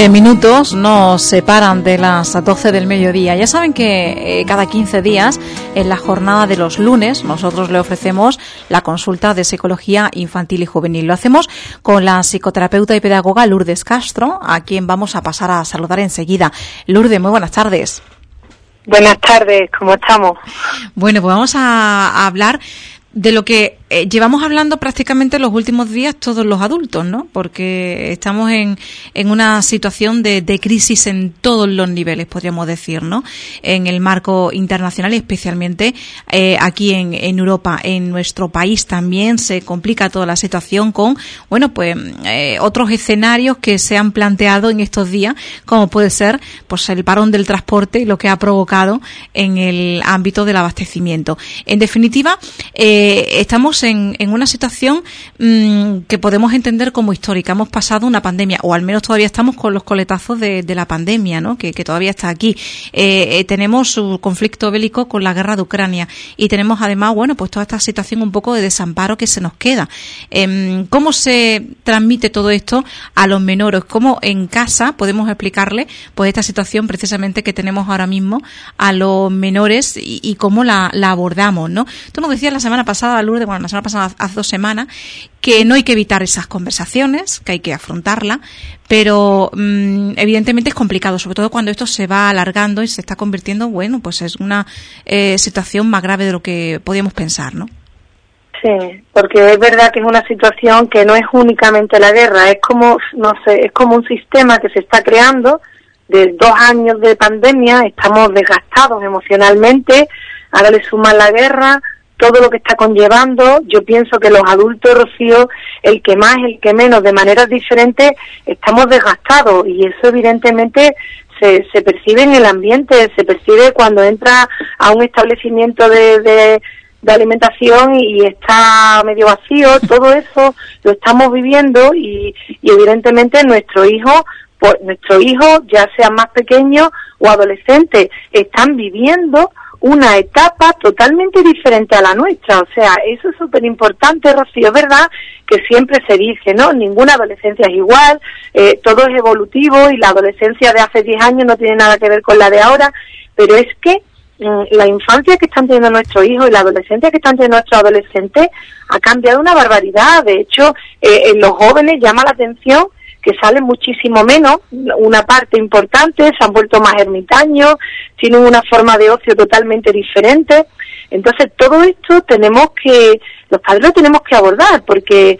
15 minutos nos separan de las 12 del mediodía. Ya saben que cada 15 días, en la jornada de los lunes, nosotros le ofrecemos la consulta de psicología infantil y juvenil. Lo hacemos con la psicoterapeuta y pedagoga Lourdes Castro, a quien vamos a pasar a saludar enseguida. Lourdes, muy buenas tardes. Buenas tardes, ¿cómo estamos? Bueno, pues vamos a hablar de lo que llevamos hablando prácticamente los últimos días todos los adultos, ¿no? Porque estamos en una situación de crisis en todos los niveles, podríamos decir, ¿no? En el marco internacional y especialmente aquí en Europa. En nuestro país también se complica toda la situación con, bueno, pues otros escenarios que se han planteado en estos días, como puede ser pues el parón del transporte y lo que ha provocado en el ámbito del abastecimiento. En definitiva, estamos en una situación que podemos entender como histórica. Hemos pasado una pandemia, o al menos todavía estamos con los coletazos de la pandemia, ¿no? Que todavía está aquí. Tenemos su conflicto bélico con la guerra de Ucrania y tenemos además, bueno, pues toda esta situación un poco de desamparo que se nos queda. ¿Cómo se transmite todo esto a los menores? ¿Cómo en casa podemos explicarle pues esta situación precisamente que tenemos ahora mismo a los menores y cómo la abordamos, ¿no? Tú nos decías la semana pasada, Lourdes, bueno, la semana pasada, hace 2 semanas, que no hay que evitar esas conversaciones, que hay que afrontarlas, pero evidentemente es complicado, sobre todo cuando esto se va alargando y se está convirtiendo, bueno, pues es una situación más grave de lo que podíamos pensar, ¿no? Sí, porque es verdad que es una situación que no es únicamente la guerra, es como, no sé, es como un sistema que se está creando de 2 años de pandemia, estamos desgastados emocionalmente, ahora le suman la guerra, todo lo que está conllevando. Yo pienso que los adultos, Rocío, el que más, el que menos, de maneras diferentes, estamos desgastados y eso evidentemente se percibe en el ambiente, se percibe cuando entra a un establecimiento de alimentación y está medio vacío. Todo eso lo estamos viviendo y evidentemente nuestros hijos, ya sean más pequeños o adolescentes, están viviendo una etapa totalmente diferente a la nuestra. O sea, eso es súper importante, Rocío. Es verdad que siempre se dice, ¿no? Ninguna adolescencia es igual, todo es evolutivo y la adolescencia de hace 10 años no tiene nada que ver con la de ahora, pero es que la infancia que están teniendo nuestros hijos y la adolescencia que están teniendo nuestros adolescentes ha cambiado una barbaridad. De hecho, en los jóvenes llama la atención que salen muchísimo menos, una parte importante, se han vuelto más ermitaños, tienen una forma de ocio totalmente diferente. Entonces todo esto los padres lo tenemos que abordar, porque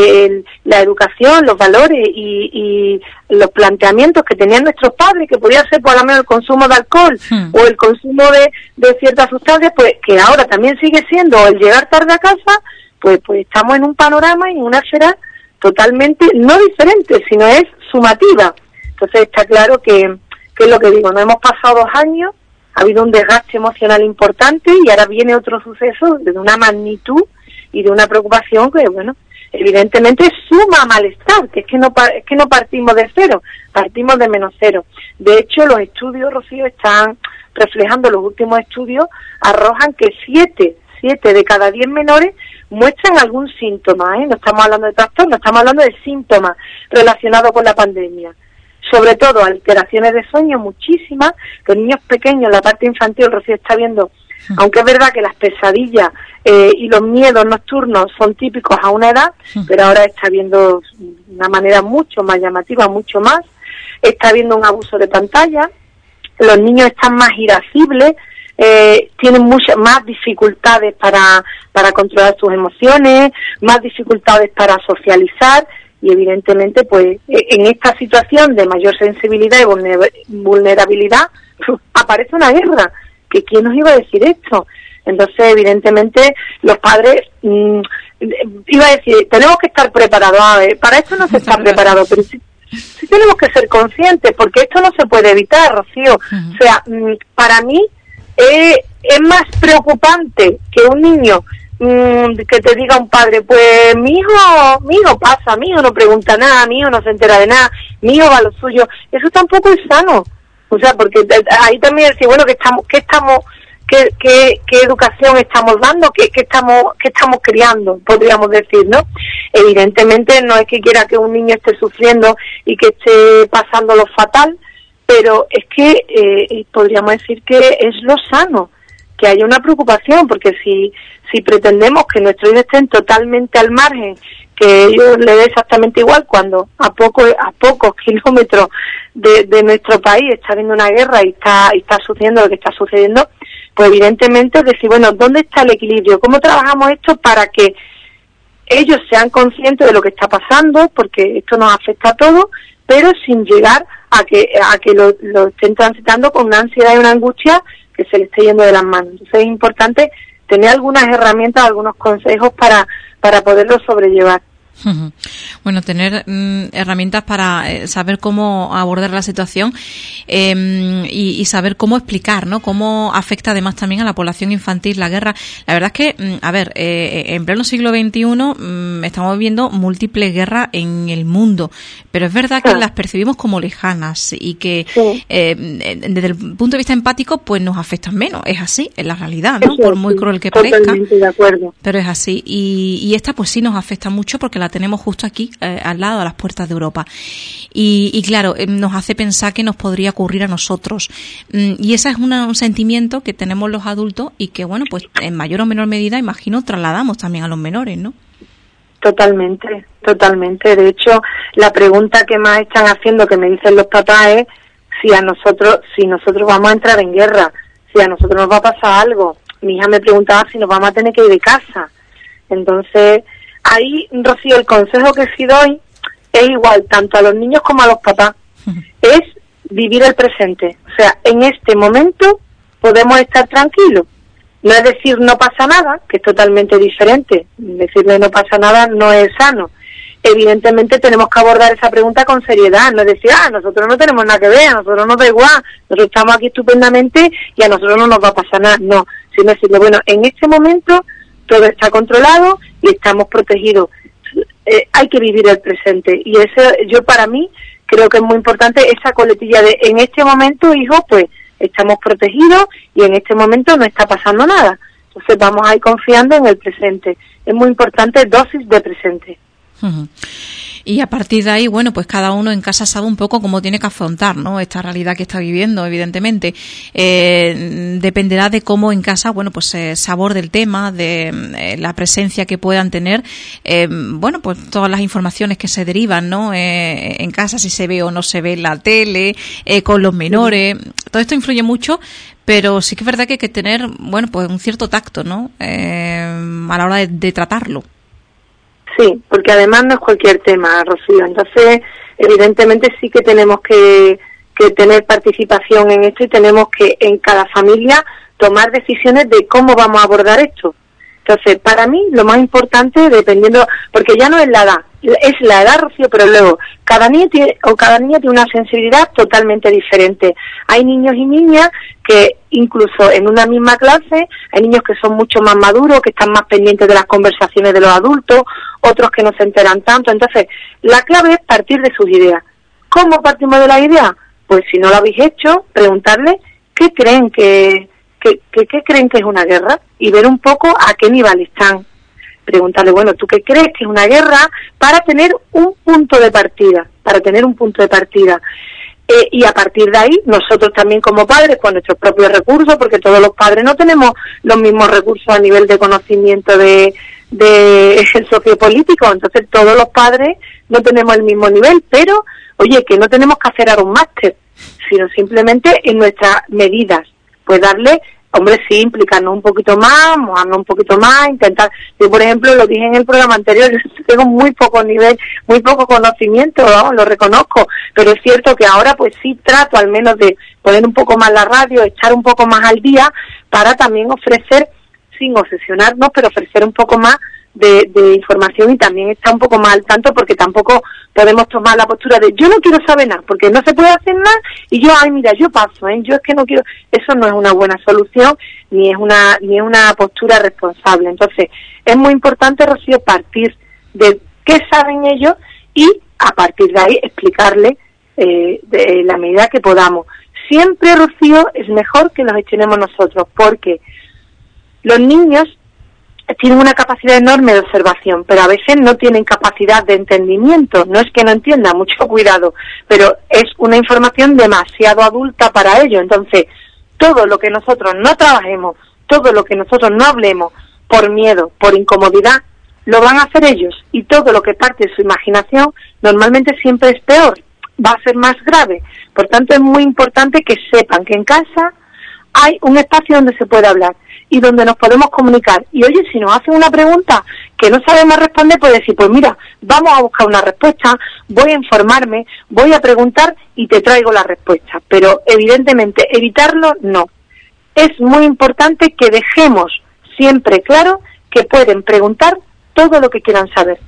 la educación, los valores y los planteamientos que tenían nuestros padres, que podía ser por lo menos el consumo de alcohol o el consumo de ciertas sustancias, pues que ahora también sigue siendo el llegar tarde a casa, pues estamos en un panorama y en una esfera totalmente no diferente, sino es sumativa. Entonces está claro que es lo que digo, no hemos pasado 2 años, ha habido un desgaste emocional importante y ahora viene otro suceso de una magnitud y de una preocupación que, bueno, evidentemente suma malestar, que es que no partimos de cero, partimos de -0. De hecho, los estudios, Rocío, están reflejando, los últimos estudios arrojan que 7 de cada 10 menores muestran algún síntoma, no estamos hablando de trastorno, estamos hablando de síntomas relacionados con la pandemia. Sobre todo alteraciones de sueño, muchísimas. Los niños pequeños, la parte infantil, Rocío está viendo, aunque es verdad que las pesadillas y los miedos nocturnos son típicos a una edad, pero ahora está viendo de una manera mucho más llamativa, mucho más. Está viendo un abuso de pantalla, los niños están más irascibles, tienen muchas más dificultades para controlar sus emociones, más dificultades para socializar y evidentemente pues en esta situación de mayor sensibilidad y vulnerabilidad aparece una guerra, que quién nos iba a decir esto. Entonces evidentemente los padres iba a decir, tenemos que estar preparados. A ver, para esto no se está preparado, pero sí tenemos que ser conscientes, porque esto no se puede evitar, Rocío. O sea, para mí es más preocupante que un niño que te diga un padre, pues mi hijo pasa, mi hijo no pregunta nada, mi hijo no se entera de nada, mi hijo va a lo suyo. Eso tampoco es sano. O sea, porque ahí también decir, bueno, ¿qué qué educación estamos dando, qué estamos criando, podríamos decir, ¿no? Evidentemente no es que quiera que un niño esté sufriendo y que esté pasándolo fatal, pero es que podríamos decir que es lo sano, que haya una preocupación, porque si pretendemos que nuestros hijos estén totalmente al margen, que ellos les dé exactamente igual, cuando a pocos kilómetros de nuestro país está habiendo una guerra y está sucediendo lo que está sucediendo, pues evidentemente decir, bueno, ¿dónde está el equilibrio? ¿Cómo trabajamos esto para que ellos sean conscientes de lo que está pasando? Porque esto nos afecta a todos, pero sin llegar a que lo estén transitando con una ansiedad y una angustia que se les esté yendo de las manos. Entonces es importante tener algunas herramientas, algunos consejos para poderlo sobrellevar. Bueno, tener herramientas para saber cómo abordar la situación y saber cómo explicar, ¿no? Cómo afecta además también a la población infantil la guerra. La verdad es que, en pleno siglo XXI estamos viendo múltiples guerras en el mundo, pero es verdad que las percibimos como lejanas y que desde el punto de vista empático pues nos afectan menos. Es así, es la realidad, ¿no? Por muy cruel que parezca. Totalmente de acuerdo. Pero es así. Y esta pues sí nos afecta mucho porque la tenemos justo aquí, al lado, a las puertas de Europa. Y claro, nos hace pensar que nos podría ocurrir a nosotros. Y ese es un sentimiento que tenemos los adultos y que, bueno, pues en mayor o menor medida, imagino, trasladamos también a los menores, ¿no? Totalmente. De hecho, la pregunta que más están haciendo, que me dicen los papás, es si nosotros vamos a entrar en guerra, si a nosotros nos va a pasar algo. Mi hija me preguntaba si nos vamos a tener que ir de casa. Entonces, ahí, Rocío, el consejo que sí doy es igual, tanto a los niños como a los papás, es vivir el presente. O sea, en este momento podemos estar tranquilos. No es decir no pasa nada, que es totalmente diferente. Decirle no pasa nada no es sano. Evidentemente tenemos que abordar esa pregunta con seriedad, no es decir, nosotros no tenemos nada que ver, a nosotros nos da igual, nosotros estamos aquí estupendamente y a nosotros no nos va a pasar nada. No, sino decirle, bueno, en este momento todo está controlado y estamos protegidos. Hay que vivir el presente. Y eso, yo para mí, creo que es muy importante esa coletilla de, en este momento, hijo, pues, estamos protegidos y en este momento no está pasando nada. Entonces vamos a ir confiando en el presente. Es muy importante dosis de presente. Y a partir de ahí, bueno, pues cada uno en casa sabe un poco cómo tiene que afrontar, ¿no?, esta realidad que está viviendo, evidentemente. Dependerá de cómo en casa, bueno, pues se aborde el tema, de la presencia que puedan tener, bueno, pues todas las informaciones que se derivan, ¿no?, en casa, si se ve o no se ve en la tele, con los menores. Todo esto influye mucho, pero sí que es verdad que hay que tener, bueno, pues un cierto tacto, ¿no?, a la hora de tratarlo. Sí, porque además no es cualquier tema, Rocío. Entonces, evidentemente sí que tenemos que tener participación en esto y tenemos que en cada familia tomar decisiones de cómo vamos a abordar esto. Entonces, para mí lo más importante, dependiendo, porque ya no es la edad, es la edad, Rocío, pero luego cada niña tiene una sensibilidad totalmente diferente. Hay niños y niñas que incluso en una misma clase hay niños que son mucho más maduros, que están más pendientes de las conversaciones de los adultos, otros que no se enteran tanto. Entonces, la clave es partir de sus ideas. ¿Cómo partimos de la idea? Pues si no lo habéis hecho, preguntarle qué creen que es una guerra y ver un poco a qué nivel están. Preguntarle, bueno, ¿tú qué crees que es una guerra? Para tener un punto de partida, y a partir de ahí, nosotros también como padres, con nuestros propios recursos, porque todos los padres no tenemos los mismos recursos a nivel de conocimiento de sociopolítico, entonces todos los padres no tenemos el mismo nivel, pero, oye, que no tenemos que hacer ahora un máster, sino simplemente en nuestras medidas, pues darle, hombre, sí, implicarnos un poquito más, mojarnos un poquito más, intentar. Yo, por ejemplo, lo dije en el programa anterior, yo tengo muy poco nivel, muy poco conocimiento, ¿no?, lo reconozco, pero es cierto que ahora pues sí trato al menos de poner un poco más la radio, echar un poco más al día, para también ofrecer, sin obsesionarnos, pero ofrecer un poco más de información y también estar un poco más al tanto, porque tampoco podemos tomar la postura de yo no quiero saber nada, porque no se puede hacer nada y yo, mira, yo paso, yo es que no quiero. Eso no es una buena solución, ni es una postura responsable. Entonces, es muy importante, Rocío, partir de qué saben ellos y a partir de ahí explicarle de la medida que podamos. siempre, Rocío, es mejor que los gestionemos nosotros, porque los niños tienen una capacidad enorme de observación, pero a veces no tienen capacidad de entendimiento. No es que no entiendan, mucho cuidado, pero es una información demasiado adulta para ellos. Entonces, todo lo que nosotros no trabajemos, todo lo que nosotros no hablemos, por miedo, por incomodidad, lo van a hacer ellos. Y todo lo que parte de su imaginación, normalmente siempre es peor, va a ser más grave. Por tanto, es muy importante que sepan que en casa hay un espacio donde se puede hablar y donde nos podemos comunicar. Y oye, si nos hacen una pregunta que no sabemos responder, pues decir, pues mira, vamos a buscar una respuesta, voy a informarme, voy a preguntar y te traigo la respuesta. Pero evidentemente evitarlo no. Es muy importante que dejemos siempre claro que pueden preguntar todo lo que quieran saber.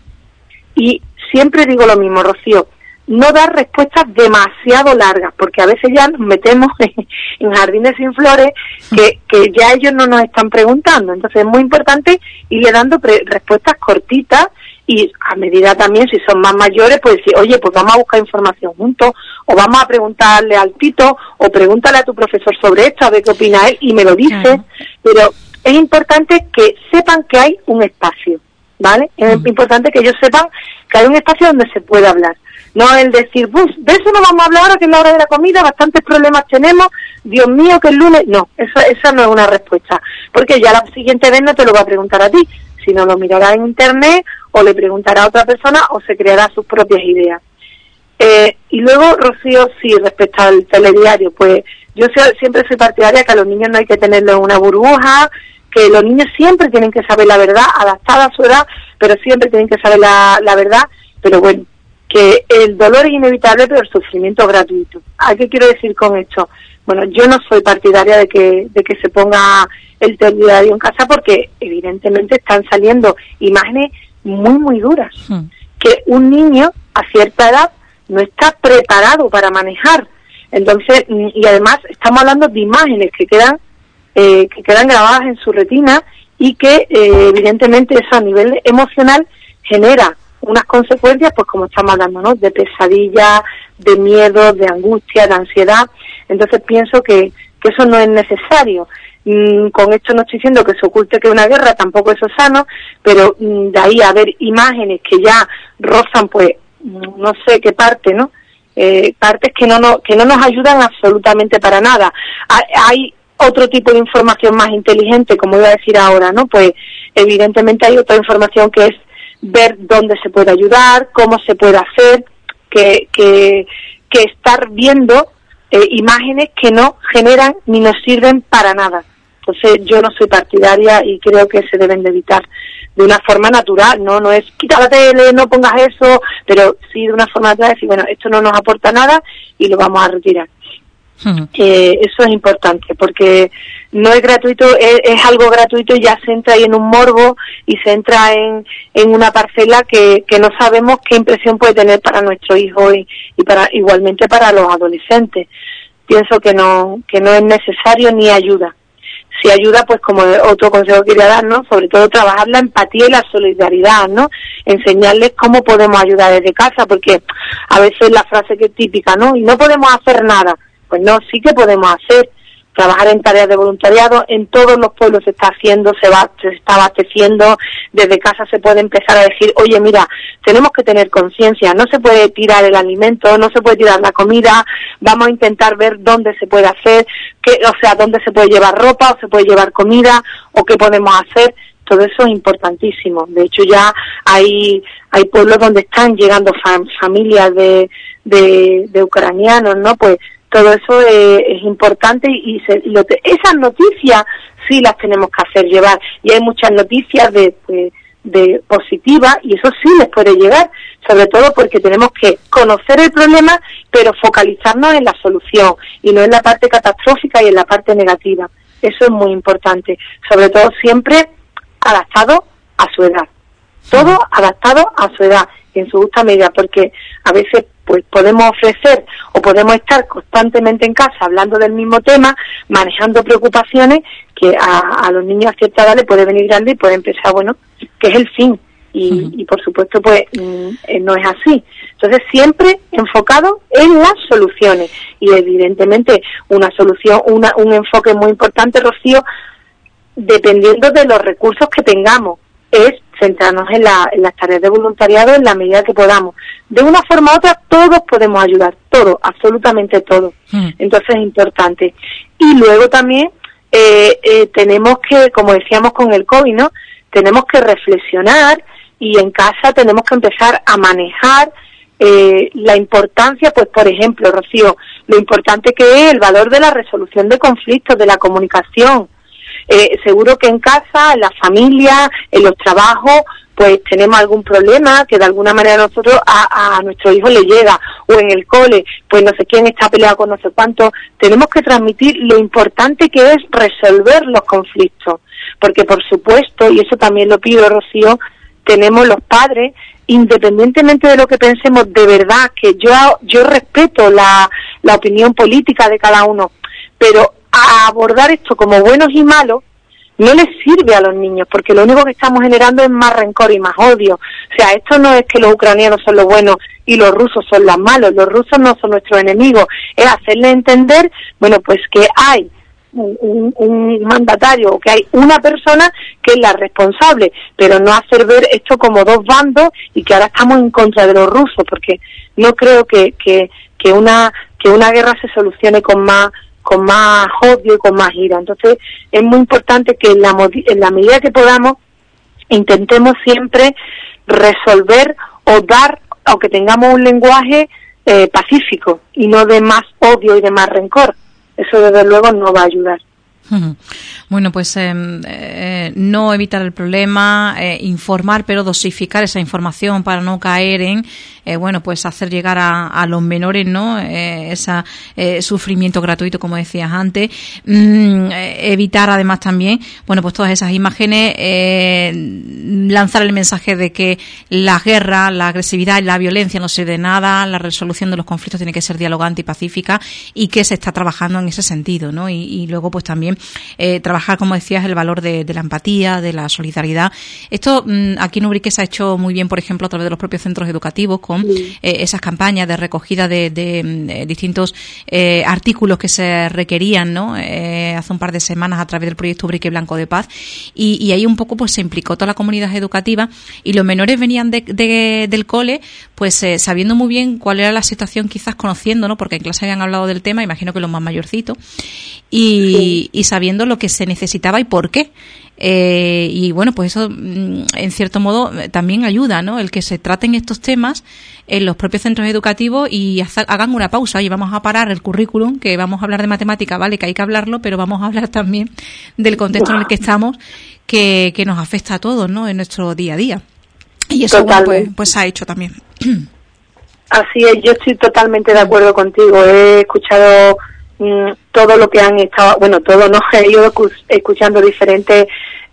Y siempre digo lo mismo, Rocío, no dar respuestas demasiado largas, porque a veces ya nos metemos en jardines sin flores que ya ellos no nos están preguntando. Entonces es muy importante irle dando respuestas cortitas y a medida también, si son más mayores, pues decir, oye, pues vamos a buscar información juntos, o vamos a preguntarle al Tito, o pregúntale a tu profesor sobre esto, a ver qué opina él, y me lo dice. Claro. Pero es importante que sepan que hay un espacio, ¿vale? Es importante que ellos sepan que hay un espacio donde se puede hablar. No el decir, de eso no vamos a hablar ahora que es la hora de la comida, bastantes problemas tenemos, Dios mío, que el lunes... No, esa no es una respuesta, porque ya la siguiente vez no te lo va a preguntar a ti, sino lo mirará en internet, o le preguntará a otra persona, o se creará sus propias ideas. Y luego, Rocío, sí, respecto al telediario, pues yo siempre soy partidaria que a los niños no hay que tenerlos en una burbuja, que los niños siempre tienen que saber la verdad, adaptada a su edad, pero siempre tienen que saber la verdad, pero bueno, que el dolor es inevitable, pero el sufrimiento es gratuito. ¿A qué quiero decir con esto? Bueno, yo no soy partidaria de que se ponga el telediario en casa, porque evidentemente están saliendo imágenes muy, muy duras, que un niño a cierta edad no está preparado para manejar. Entonces, y además estamos hablando de imágenes que quedan grabadas en su retina y que evidentemente eso a nivel emocional genera unas consecuencias, pues como estamos hablando, ¿no? De pesadilla, de miedo, de angustia, de ansiedad. Entonces pienso que eso no es necesario. Con esto no estoy diciendo que se oculte que una guerra, tampoco eso es sano, pero de ahí a ver imágenes que ya rozan, pues, no sé qué parte, ¿no? Partes que no nos ayudan absolutamente para nada. Hay otro tipo de información más inteligente, como iba a decir ahora, ¿no? Pues evidentemente hay otra información que es ver dónde se puede ayudar, cómo se puede hacer, que estar viendo imágenes que no generan ni nos sirven para nada. Entonces yo no soy partidaria y creo que se deben de evitar de una forma natural, no es quita la tele, no pongas eso, pero sí de una forma natural, decir, bueno, esto no nos aporta nada y lo vamos a retirar. Eso es importante, porque no es gratuito, es algo gratuito y ya se entra ahí en un morbo y se entra en una parcela que no sabemos qué impresión puede tener para nuestro hijo y para igualmente para los adolescentes. Pienso que no es necesario ni ayuda. Si ayuda, pues como otro consejo quería dar, ¿no? Sobre todo trabajar la empatía y la solidaridad, ¿no? Enseñarles cómo podemos ayudar desde casa, porque a veces la frase que es típica, ¿no? Y no podemos hacer nada. Pues no, sí que podemos hacer, trabajar en tareas de voluntariado, en todos los pueblos se está haciendo, se está abasteciendo, desde casa se puede empezar a decir, oye, mira, tenemos que tener conciencia, no se puede tirar el alimento, no se puede tirar la comida, vamos a intentar ver dónde se puede hacer, dónde se puede llevar ropa, o se puede llevar comida, o qué podemos hacer. Todo eso es importantísimo. De hecho, ya hay pueblos donde están llegando familias de ucranianos, ¿no? Pues todo eso es importante y esas noticias sí las tenemos que hacer llevar, y hay muchas noticias de positivas y eso sí les puede llegar, sobre todo porque tenemos que conocer el problema pero focalizarnos en la solución y no en la parte catastrófica y en la parte negativa. Eso es muy importante, sobre todo siempre adaptado a su edad, todo adaptado a su edad y en su justa medida, porque a veces pues podemos ofrecer o podemos estar constantemente en casa hablando del mismo tema, manejando preocupaciones que a los niños a cierta edad les puede venir grande y puede empezar, bueno, que es el fin, y por supuesto pues no es así. Entonces siempre enfocado en las soluciones, y evidentemente una solución, un enfoque muy importante, Rocío, dependiendo de los recursos que tengamos, es centrarnos en las tareas de voluntariado en la medida que podamos. De una forma u otra todos podemos ayudar, todos, absolutamente todos. Entonces es importante. Y luego también tenemos que, como decíamos con el COVID, ¿no?, tenemos que reflexionar, y en casa tenemos que empezar a manejar la importancia, pues por ejemplo, Rocío, lo importante que es el valor de la resolución de conflictos, de la comunicación. Seguro que en casa, en la familia, en los trabajos, pues tenemos algún problema que de alguna manera nosotros a nuestro hijo le llega, o en el cole, pues no sé quién está peleado con no sé cuánto. Tenemos que transmitir lo importante que es resolver los conflictos, porque por supuesto, y eso también lo pido, Rocío, tenemos los padres, independientemente de lo que pensemos, de verdad que yo respeto la opinión política de cada uno, pero a abordar esto como buenos y malos no les sirve a los niños, porque lo único que estamos generando es más rencor y más odio. O sea, esto no es que los ucranianos son los buenos y los rusos son los malos, los rusos no son nuestros enemigos, es hacerles entender, bueno, pues que hay un mandatario, o que hay una persona que es la responsable, pero no hacer ver esto como dos bandos y que ahora estamos en contra de los rusos, porque no creo que una guerra se solucione con más odio y con más ira. Entonces es muy importante que en la medida que podamos intentemos siempre resolver o dar, o que tengamos un lenguaje pacífico y no de más odio y de más rencor. Eso desde luego no va a ayudar. Bueno, pues no evitar el problema, informar, pero dosificar esa información para no caer en, bueno, pues hacer llegar a los menores, ¿no?, ese sufrimiento gratuito, como decías antes. Evitar además también, bueno, pues todas esas imágenes, lanzar el mensaje de que la guerra, la agresividad y la violencia no sirve de nada, la resolución de los conflictos tiene que ser dialogante y pacífica, y que se está trabajando en ese sentido, ¿no? Y luego pues también trabajar, como decías, el valor de la empatía, de la solidaridad. Esto aquí en Ubrique se ha hecho muy bien, por ejemplo, a través de los propios centros educativos, con esas campañas de recogida de distintos artículos que se requerían, ¿no?, hace un par de semanas a través del proyecto Ubrique Blanco de Paz, y ahí un poco pues se implicó toda la comunidad educativa, y los menores venían del cole pues sabiendo muy bien cuál era la situación, quizás conociendo, ¿no?, porque en clase habían hablado del tema, imagino que los más mayorcitos, y sabiendo lo que se necesitaba y por qué. Y bueno, pues eso en cierto modo también ayuda, ¿no?, el que se traten estos temas en los propios centros educativos y hagan una pausa y vamos a parar el currículum, que vamos a hablar de matemática, vale, que hay que hablarlo, pero vamos a hablar también del contexto en el que estamos, que nos afecta a todos, ¿no?, en nuestro día a día. Y eso, bueno, pues se ha hecho también. Así es, yo estoy totalmente de acuerdo contigo. He escuchado todo lo que han estado, bueno, todo no, he ido escuchando diferentes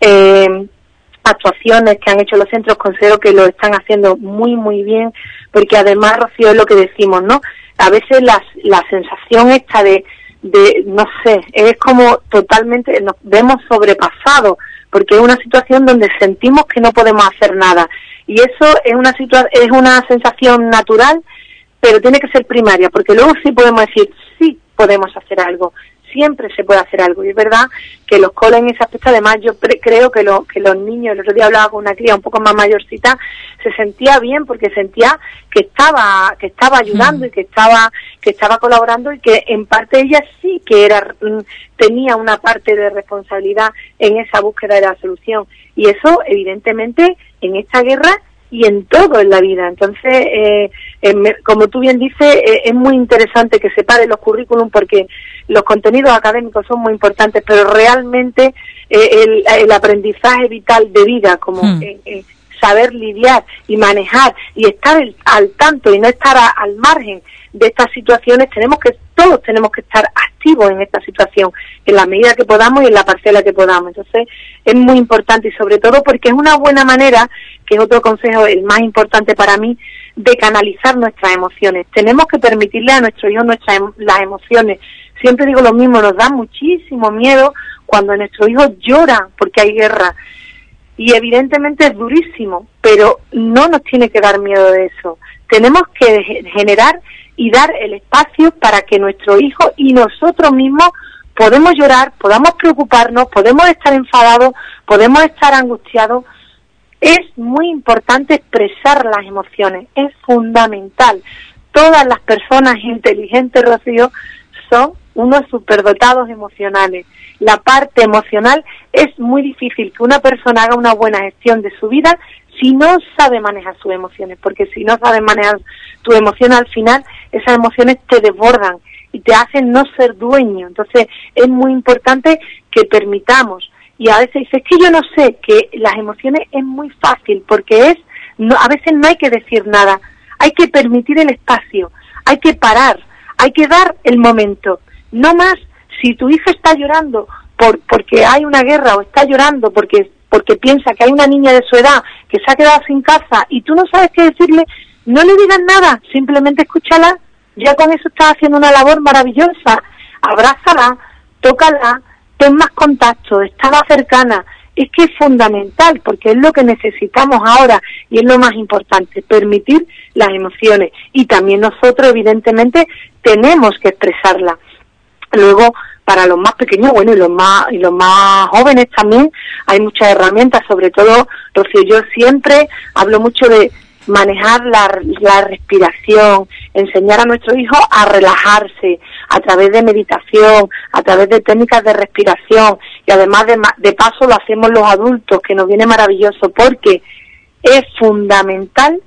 actuaciones que han hecho los centros. Considero que lo están haciendo muy, muy bien, porque además, Rocío, es lo que decimos, ¿no? A veces la sensación esta de no sé, es como totalmente, nos vemos sobrepasados, porque es una situación donde sentimos que no podemos hacer nada. Y eso es una sensación natural, pero tiene que ser primaria, porque luego sí podemos decir, sí podemos hacer algo, siempre se puede hacer algo. Y es verdad que los coles en ese aspecto, además yo creo que los niños, el otro día hablaba con una cría un poco más mayorcita, se sentía bien porque sentía que estaba ayudando y que estaba colaborando, y que en parte ella sí que tenía una parte de responsabilidad en esa búsqueda de la solución. Y eso, evidentemente, en esta guerra y en todo en la vida. Entonces, como tú bien dices, es muy interesante que separen los currículum, porque los contenidos académicos son muy importantes, pero realmente el aprendizaje vital de vida, como saber lidiar y manejar y estar al tanto y no estar al margen de estas situaciones, todos tenemos que estar activos en esta situación, en la medida que podamos y en la parcela que podamos. Entonces, es muy importante, y sobre todo porque es una buena manera, que es otro consejo, el más importante para mí, de canalizar nuestras emociones. Tenemos que permitirle a nuestros hijos las emociones. Siempre digo lo mismo, nos da muchísimo miedo cuando nuestros hijos lloran porque hay guerra. Y evidentemente es durísimo, pero no nos tiene que dar miedo de eso. Tenemos que generar y dar el espacio para que nuestro hijo y nosotros mismos podemos llorar, podamos preocuparnos, podemos estar enfadados, podemos estar angustiados. Es muy importante expresar las emociones, es fundamental. Todas las personas inteligentes, Rocío, son unos superdotados emocionales. La parte emocional es muy difícil que una persona haga una buena gestión de su vida si no sabe manejar sus emociones, porque si no sabes manejar tus emociones, al final esas emociones te desbordan y te hacen no ser dueño. Entonces es muy importante que permitamos, y a veces dices que yo no sé, que las emociones es muy fácil, porque a veces no hay que decir nada, hay que permitir el espacio, hay que parar, hay que dar el momento. No más, si tu hijo está llorando porque hay una guerra, o está llorando porque piensa que hay una niña de su edad que se ha quedado sin casa y tú no sabes qué decirle, no le digas nada, simplemente escúchala, ya con eso estás haciendo una labor maravillosa. Abrázala, tócala, ten más contacto, está más cercana. Es que es fundamental, porque es lo que necesitamos ahora y es lo más importante, permitir las emociones. Y también nosotros, evidentemente, tenemos que expresarlas. Luego, para los más pequeños, bueno, y los más jóvenes también, hay muchas herramientas, sobre todo, Rocío, yo siempre hablo mucho de manejar la respiración, enseñar a nuestros hijos a relajarse a través de meditación, a través de técnicas de respiración, y además de paso lo hacemos los adultos, que nos viene maravilloso, porque es fundamental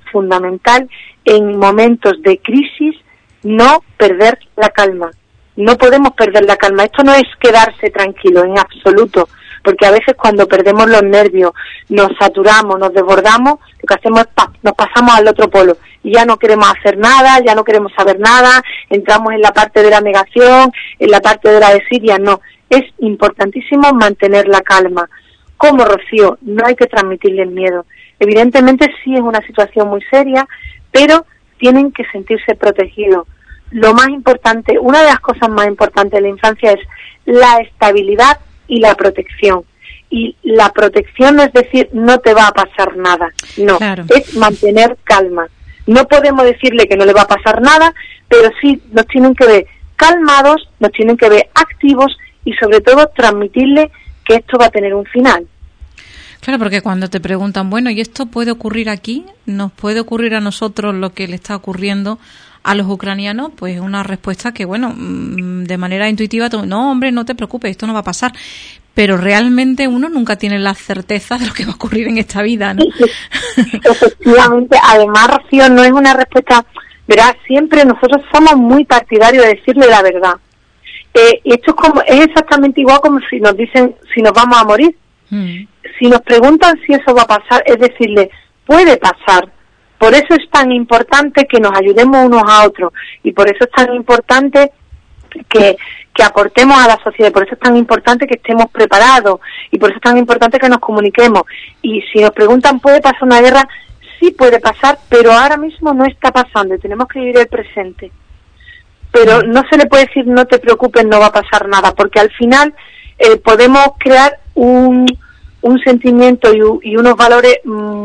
en momentos de crisis no perder la calma. No podemos perder la calma. Esto no es quedarse tranquilo en absoluto, porque a veces cuando perdemos los nervios, nos saturamos, nos desbordamos, lo que hacemos es nos pasamos al otro polo y ya no queremos hacer nada, ya no queremos saber nada, entramos en la parte de la negación, en la parte de la desidia. No, es importantísimo mantener la calma. ¿Cómo, Rocío? No hay que transmitirles miedo. Evidentemente sí es una situación muy seria, pero tienen que sentirse protegidos. Lo más importante, una de las cosas más importantes de la infancia es la estabilidad y la protección. Y la protección no es decir, no te va a pasar nada. No, claro. Es mantener calma. No podemos decirle que no le va a pasar nada, pero sí nos tienen que ver calmados, nos tienen que ver activos y sobre todo transmitirle que esto va a tener un final. Claro, porque cuando te preguntan, bueno, ¿y esto puede ocurrir aquí? ¿Nos puede ocurrir a nosotros lo que le está ocurriendo a los ucranianos? Pues una respuesta que, bueno, de manera intuitiva, no, hombre, no te preocupes, esto no va a pasar. Pero realmente uno nunca tiene la certeza de lo que va a ocurrir en esta vida, ¿no? Efectivamente. Además, Rocío, no es una respuesta, verás, siempre nosotros somos muy partidarios de decirle la verdad. Y esto es exactamente igual como si nos dicen si nos vamos a morir. Si nos preguntan si eso va a pasar, es decirle, puede pasar. Por eso es tan importante que nos ayudemos unos a otros y por eso es tan importante que aportemos a la sociedad, por eso es tan importante que estemos preparados y por eso es tan importante que nos comuniquemos. Y si nos preguntan, ¿puede pasar una guerra? Sí puede pasar, pero ahora mismo no está pasando y tenemos que vivir el presente. Pero no se le puede decir, no te preocupes, no va a pasar nada, porque al final podemos crear un sentimiento y unos valores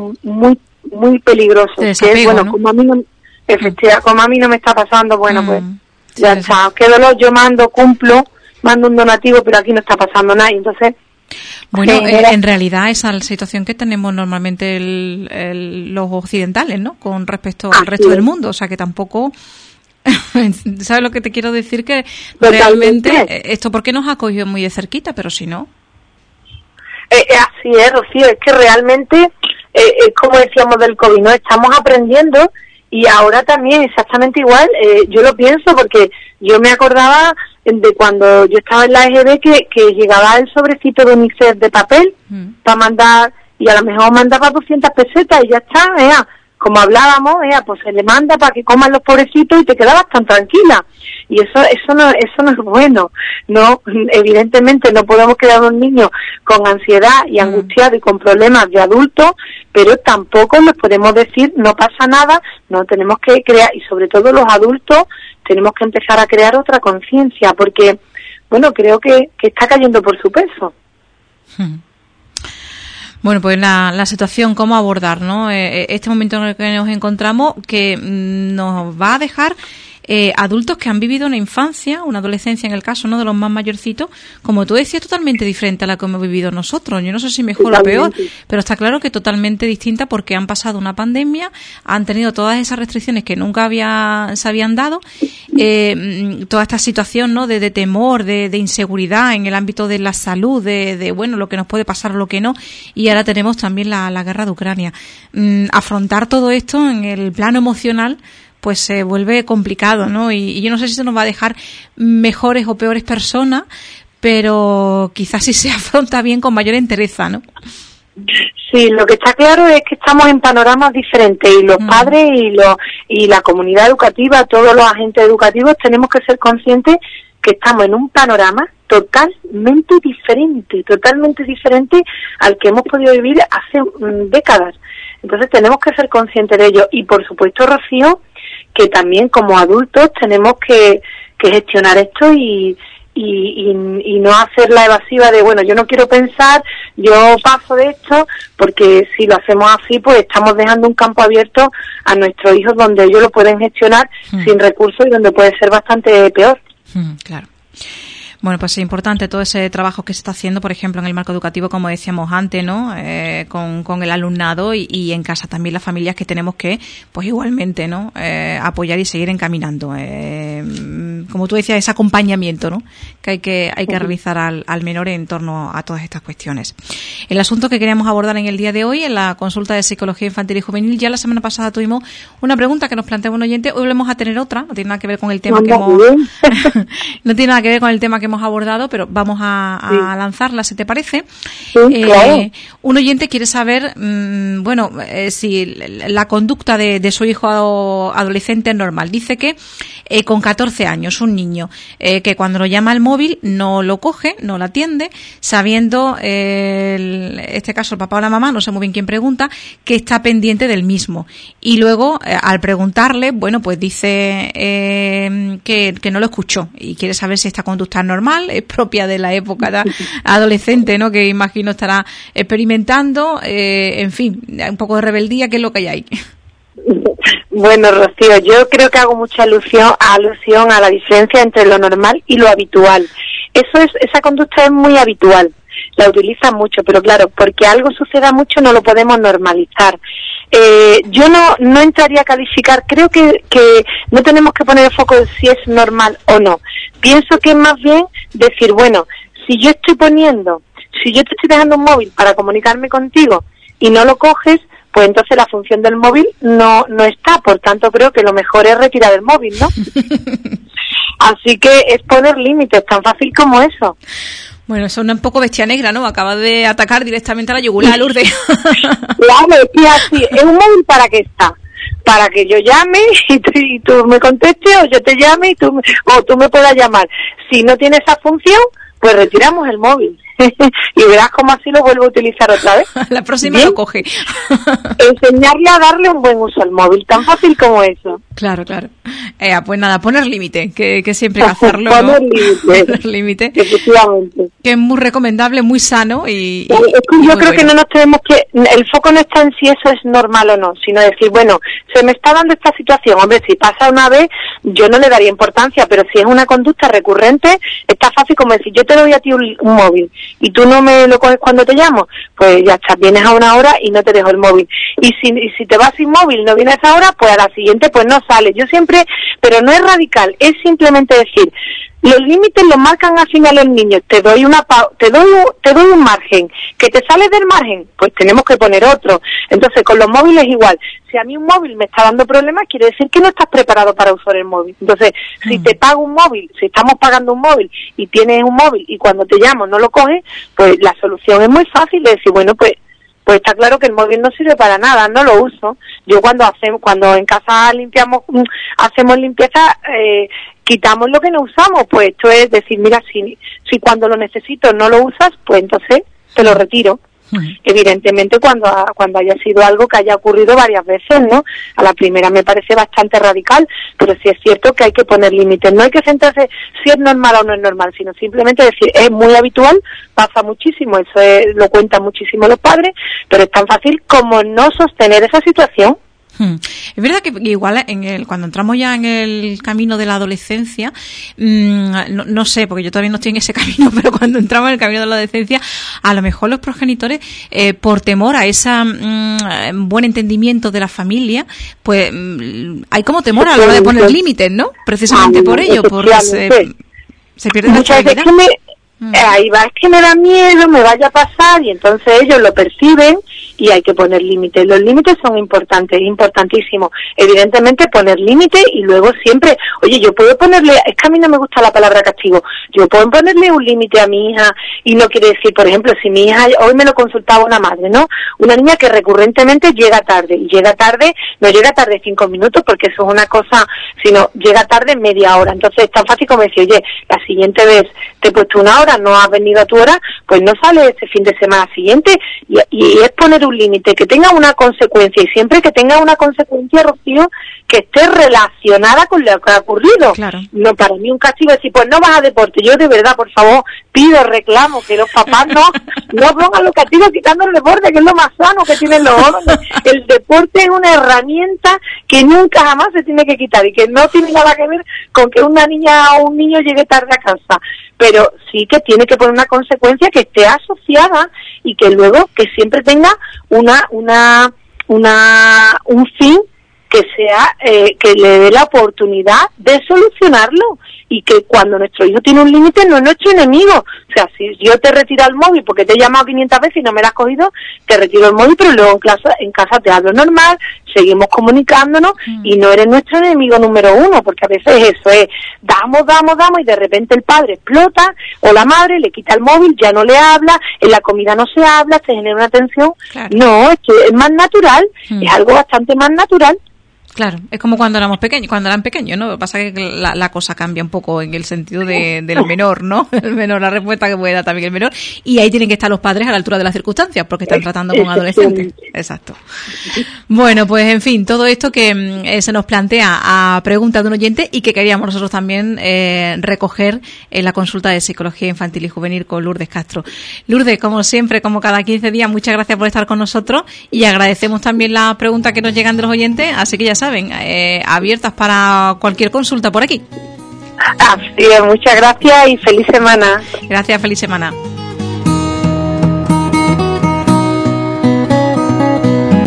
muy peligrosos, que es, bueno, ¿no? Como a mí no me está pasando, bueno, pues ya está, qué dolor, yo mando un donativo, pero aquí no está pasando nada, y entonces... Bueno, en realidad esa es la situación que tenemos normalmente los occidentales, ¿no? Con respecto al resto del mundo, o sea que tampoco... ¿Sabes lo que te quiero decir? Que realmente esto, ¿por qué nos ha cogido muy de cerquita? Pero si no... así es, Rocío, es que realmente... es como decíamos del COVID, ¿no? Estamos aprendiendo y ahora también exactamente igual, yo lo pienso porque yo me acordaba de cuando yo estaba en la EGB que llegaba el sobrecito de UNICEF de papel para mandar, y a lo mejor mandaba 200 pesetas y ya está, como hablábamos, pues se le manda para que coman los pobrecitos y te quedabas tan tranquila. Y eso no es bueno. No, evidentemente no podemos quedar a un niño con ansiedad y angustiado y con problemas de adultos, pero tampoco les podemos decir no pasa nada. No, tenemos que crear, y sobre todo los adultos tenemos que empezar a crear otra conciencia, porque bueno, creo que está cayendo por su peso. Bueno, pues la situación, cómo abordar, ¿no? Este momento en el que nos encontramos, que nos va a dejar adultos que han vivido una infancia, una adolescencia en el caso, ¿no?, de los más mayorcitos, como tú decías, totalmente diferente a la que hemos vivido nosotros. Yo no sé si mejor o peor, pero está claro que totalmente distinta, porque han pasado una pandemia, han tenido todas esas restricciones que nunca se habían dado, toda esta situación, ¿no?, de temor, de inseguridad en el ámbito de la salud, de bueno, lo que nos puede pasar o lo que no, y ahora tenemos también la guerra de Ucrania. Afrontar todo esto en el plano emocional pues se vuelve complicado, ¿no? Y yo no sé si se nos va a dejar mejores o peores personas, pero quizás si se afronta bien, con mayor entereza, ¿no? Sí, lo que está claro es que estamos en panoramas diferentes, y los padres y la comunidad educativa, todos los agentes educativos, tenemos que ser conscientes que estamos en un panorama totalmente diferente al que hemos podido vivir hace décadas. Entonces tenemos que ser conscientes de ello. Y por supuesto, Rocío, que también como adultos tenemos que gestionar esto y no hacer la evasiva de, bueno, yo no quiero pensar, yo paso de esto, porque si lo hacemos así, pues estamos dejando un campo abierto a nuestros hijos donde ellos lo pueden gestionar sin recursos, y donde puede ser bastante peor. Claro. Bueno, pues es importante todo ese trabajo que se está haciendo, por ejemplo, en el marco educativo, como decíamos antes, ¿no? Con el alumnado y en casa también las familias, que tenemos que, pues igualmente, ¿no? Apoyar y seguir encaminando. Como tú decías, ese acompañamiento, ¿no?, que hay que realizar al menor en torno a todas estas cuestiones. El asunto que queríamos abordar en el día de hoy, en la consulta de psicología infantil y juvenil, ya la semana pasada tuvimos una pregunta que nos planteaba un oyente. Hoy volvemos a tener otra, no tiene nada que ver con el tema no tiene nada que ver con el tema que hemos abordado, pero vamos a lanzarla, si te parece. Sí, claro. Un oyente quiere saber, si la conducta de su hijo adolescente es normal. Dice que con 14 años, un niño, que cuando lo llama al móvil no lo coge, no lo atiende, sabiendo, este caso el papá o la mamá, no sé muy bien quién pregunta, que está pendiente del mismo. Y luego, al preguntarle, bueno, pues dice que no lo escuchó, y quiere saber si esta conducta es normal, es propia de la época adolescente, ¿no?, que imagino estará experimentando, en fin, un poco de rebeldía, ¿qué es lo que hay ahí? Bueno, Rocío, yo creo que hago mucha alusión a la diferencia entre lo normal y lo habitual. Esa conducta es muy habitual, la utilizan mucho, pero claro, porque algo suceda mucho no lo podemos normalizar. Yo no entraría a calificar, creo que no tenemos que poner el foco en si es normal o no. Pienso que es más bien decir, bueno, si yo te estoy dejando un móvil para comunicarme contigo y no lo coges, pues entonces la función del móvil no está. Por tanto, creo que lo mejor es retirar el móvil, ¿no? Así que es poner límites, tan fácil como eso. Bueno, eso es un poco bestia negra, ¿no? Acaba de atacar directamente a la yugular, Lourdes. Claro, es que así, ¿es un móvil para qué está? Para que yo llame y tú me contestes, o yo te llame o tú me puedas llamar. Si no tiene esa función, pues retiramos el móvil. Y verás cómo así lo vuelvo a utilizar otra vez. La próxima ¿bien? Lo coge. Enseñarle a darle un buen uso al móvil, tan fácil como eso. Claro. Pues nada, poner límite, que siempre hay que hacerlo, poner ¿no? Poner límite. Efectivamente. Que es muy recomendable, muy sano y yo creo que no nos tenemos que... El foco no está en si eso es normal o no, sino decir, bueno, se me está dando esta situación. Hombre, si pasa una vez, yo no le daría importancia, pero si es una conducta recurrente, está fácil como decir, yo te doy a ti un móvil y tú no me lo coges cuando te llamo, pues ya está, vienes a una hora y no te dejo el móvil. Y si te vas sin móvil, no vienes a hora, pues a la siguiente pues no sales. Yo siempre, pero no es radical, es simplemente decir, los límites los marcan al final los niños. Te doy un margen. ¿Que te sales del margen? Pues tenemos que poner otro. Entonces, con los móviles igual. Si a mí un móvil me está dando problemas, quiere decir que no estás preparado para usar el móvil. Entonces, si te pago un móvil, si estamos pagando un móvil y tienes un móvil y cuando te llamo no lo coges, pues la solución es muy fácil de decir, bueno, pues está claro que el móvil no sirve para nada, no lo uso. Yo cuando en casa hacemos limpieza, quitamos lo que no usamos, pues esto es decir, mira, si cuando lo necesito no lo usas, pues entonces te lo retiro. Evidentemente cuando haya sido algo que haya ocurrido varias veces, ¿no? A la primera me parece bastante radical, pero sí es cierto que hay que poner límites. No hay que centrarse si es normal o no es normal, sino simplemente decir, es muy habitual, pasa muchísimo, lo cuentan muchísimo los padres, pero es tan fácil como no sostener esa situación. Es verdad que igual cuando entramos ya en el camino de la adolescencia, no sé, porque yo todavía no estoy en ese camino, pero cuando entramos en el camino de la adolescencia, a lo mejor los progenitores, por temor a ese buen entendimiento de la familia, pues hay como temor a la hora de poner límites, ¿no? Precisamente por ello, porque se pierde la estabilidad. Ahí va, es que me da miedo, me vaya a pasar, y entonces ellos lo perciben y hay que poner límites. Los límites son importantes, importantísimos. Evidentemente poner límites y luego siempre, oye, yo puedo ponerle, es que a mí no me gusta la palabra castigo, yo puedo ponerle un límite a mi hija y no quiere decir, por ejemplo, si mi hija, hoy me lo consultaba una madre, ¿no? Una niña que recurrentemente llega tarde, y no llega tarde 5 minutos porque eso es una cosa, sino llega tarde media hora. Entonces es tan fácil como decir, oye, la siguiente vez te he puesto una hora, no has venido a tu hora, pues no sale ese fin de semana siguiente, y es poner un límite, que tenga una consecuencia, y siempre que tenga una consecuencia, Rocío, que esté relacionada con lo que ha ocurrido. Claro. No, para mí un castigo es decir, pues no vas a deporte. Yo de verdad, por favor, pido, reclamo que los papás no pongan los castigos quitando el deporte, que es lo más sano que tienen los jóvenes. El deporte es una herramienta que nunca jamás se tiene que quitar y que no tiene nada que ver con que una niña o un niño llegue tarde a casa. Pero sí que tiene que poner una consecuencia que esté asociada y que luego que siempre tenga un fin que sea que le dé la oportunidad de solucionarlo, y que cuando nuestro hijo tiene un límite no es nuestro enemigo. O sea, si yo te retiro el móvil porque te he llamado 500 veces y no me lo has cogido, te retiro el móvil, pero luego en casa te hablo normal, seguimos comunicándonos y no eres nuestro enemigo número uno, porque a veces eso es, damos y de repente el padre explota o la madre le quita el móvil, ya no le habla, en la comida no se habla, se genera una tensión. Claro. No, es que es más natural, es algo bastante más natural. Claro, es como cuando eran pequeños, ¿no? Lo que pasa es que la cosa cambia un poco en el sentido del menor, ¿no? El menor, la respuesta que puede dar también el menor. Y ahí tienen que estar los padres a la altura de las circunstancias, porque están tratando con adolescentes. Exacto. Bueno, pues en fin, todo esto que se nos plantea a pregunta de un oyente y que queríamos nosotros también recoger en la consulta de Psicología Infantil y Juvenil con Lourdes Castro. Lourdes, como siempre, como cada 15 días, muchas gracias por estar con nosotros y agradecemos también las preguntas que nos llegan de los oyentes, así que ya saben, abiertas para cualquier consulta por aquí. Así es, muchas gracias y feliz semana. Gracias, feliz semana.